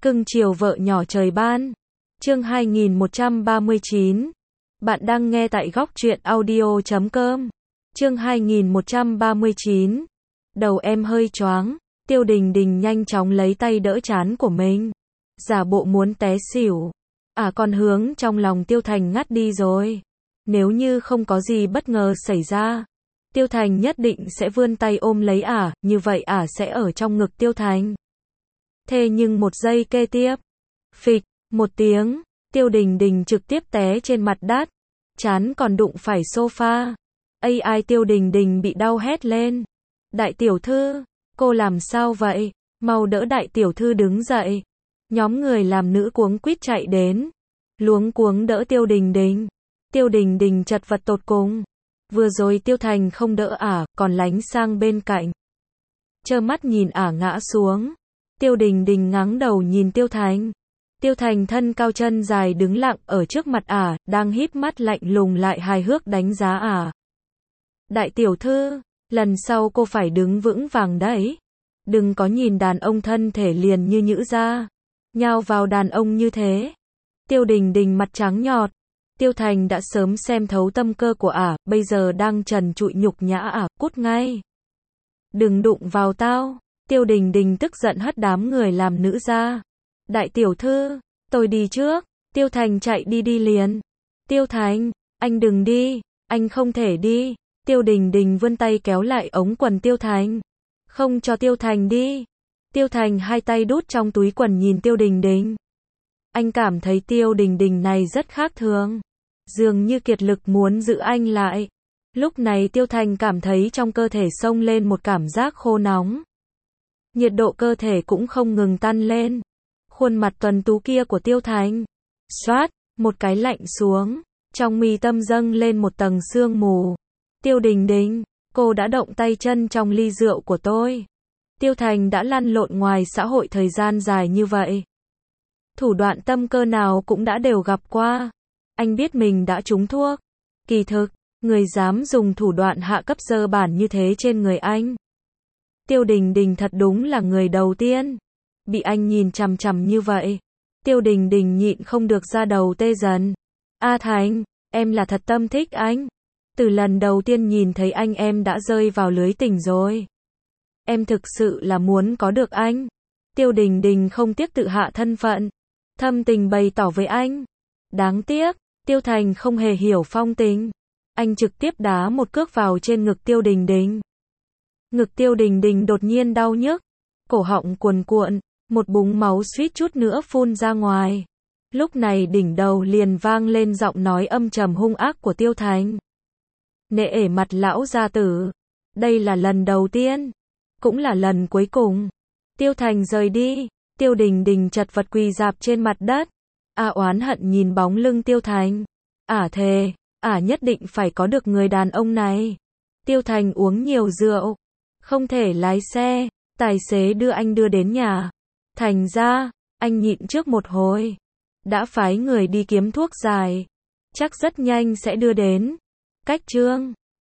Cưng chiều vợ nhỏ trời ban. Chương 2139. Bạn đang nghe tại góc truyện audio.com. Chương 2139. Đầu em hơi choáng. Tiêu Đình Đình nhanh chóng lấy tay đỡ trán của mình, giả bộ muốn té xỉu. Con hướng trong lòng Tiêu Thành ngắt đi rồi. Nếu như không có gì bất ngờ xảy ra, Tiêu Thành nhất định sẽ vươn tay ôm lấy như vậy sẽ ở trong ngực Tiêu Thành. Thế nhưng một giây kế tiếp, phịch, một tiếng, Tiêu Đình Đình trực tiếp té trên mặt đất, trán còn đụng phải sofa. Ai Tiêu Đình Đình bị đau hét lên. Đại tiểu thư, cô làm sao vậy? Mau đỡ đại tiểu thư đứng dậy. Nhóm người làm nữ cuống quýt chạy đến, luống cuống đỡ Tiêu Đình Đình. Tiêu Đình Đình chật vật tột cùng. Vừa rồi Tiêu Thành không đỡ còn lánh sang bên cạnh, trơ mắt nhìn ngã xuống. Tiêu Đình Đình ngáng đầu nhìn Tiêu Thành. Tiêu Thành thân cao chân dài đứng lặng ở trước mặt đang híp mắt lạnh lùng lại hài hước đánh giá Đại tiểu thư, lần sau cô phải đứng vững vàng đấy. Đừng có nhìn đàn ông thân thể liền như nhữ ra, nhào vào đàn ông như thế. Tiêu Đình Đình mặt trắng nhọt. Tiêu Thành đã sớm xem thấu tâm cơ của bây giờ đang trần trụi nhục nhã cút ngay. Đừng đụng vào tao. Tiêu Đình Đình tức giận hất đám người làm nữ ra. Đại tiểu thư, tôi đi trước. Tiêu Thành chạy đi liền. Tiêu Thành, anh đừng đi, anh không thể đi. Tiêu Đình Đình vươn tay kéo lại ống quần Tiêu Thành, không cho Tiêu Thành đi. Tiêu Thành hai tay đút trong túi quần nhìn Tiêu Đình Đình. Anh cảm thấy Tiêu Đình Đình này rất khác thường, dường như kiệt lực muốn giữ anh lại. Lúc này Tiêu Thành cảm thấy trong cơ thể xông lên một cảm giác khô nóng. Nhiệt độ cơ thể cũng không ngừng tăng lên. Khuôn mặt tuấn tú kia của Tiêu Thành, xoát, một cái lạnh xuống, trong mi tâm dâng lên một tầng sương mù. Tiêu Đình Đình, cô đã động tay chân trong ly rượu của tôi. Tiêu Thành đã lăn lộn ngoài xã hội thời gian dài như vậy, thủ đoạn tâm cơ nào cũng đã đều gặp qua. Anh biết mình đã trúng thuốc. Kỳ thực, người dám dùng thủ đoạn hạ cấp dơ bản như thế trên người anh, Tiêu Đình Đình thật đúng là người đầu tiên. Bị anh nhìn chằm chằm như vậy, Tiêu Đình Đình nhịn không được ra đầu tê dần. Thành, em là thật tâm thích anh. Từ lần đầu tiên nhìn thấy anh em đã rơi vào lưới tình rồi. Em thực sự là muốn có được anh. Tiêu Đình Đình không tiếc tự hạ thân phận, thâm tình bày tỏ với anh. Đáng tiếc, Tiêu Thành không hề hiểu phong tình. Anh trực tiếp đá một cước vào trên ngực Tiêu Đình Đình. Ngực Tiêu Đình Đình đột nhiên đau nhức, cổ họng cuồn cuộn, một búng máu suýt chút nữa phun ra ngoài. Lúc này đỉnh đầu liền vang lên giọng nói âm trầm hung ác của Tiêu Thành. Nể mặt lão gia tử, đây là lần đầu tiên, cũng là lần cuối cùng. Tiêu Thành rời đi, Tiêu Đình Đình chật vật quỳ rạp trên mặt đất. Oán hận nhìn bóng lưng Tiêu Thành. Thề, nhất định phải có được người đàn ông này. Tiêu Thành uống nhiều rượu, không thể lái xe, tài xế đưa anh đưa đến nhà. Thành ra, anh nhịn trước một hồi, đã phái người đi kiếm thuốc giải, chắc rất nhanh sẽ đưa đến. Cách chương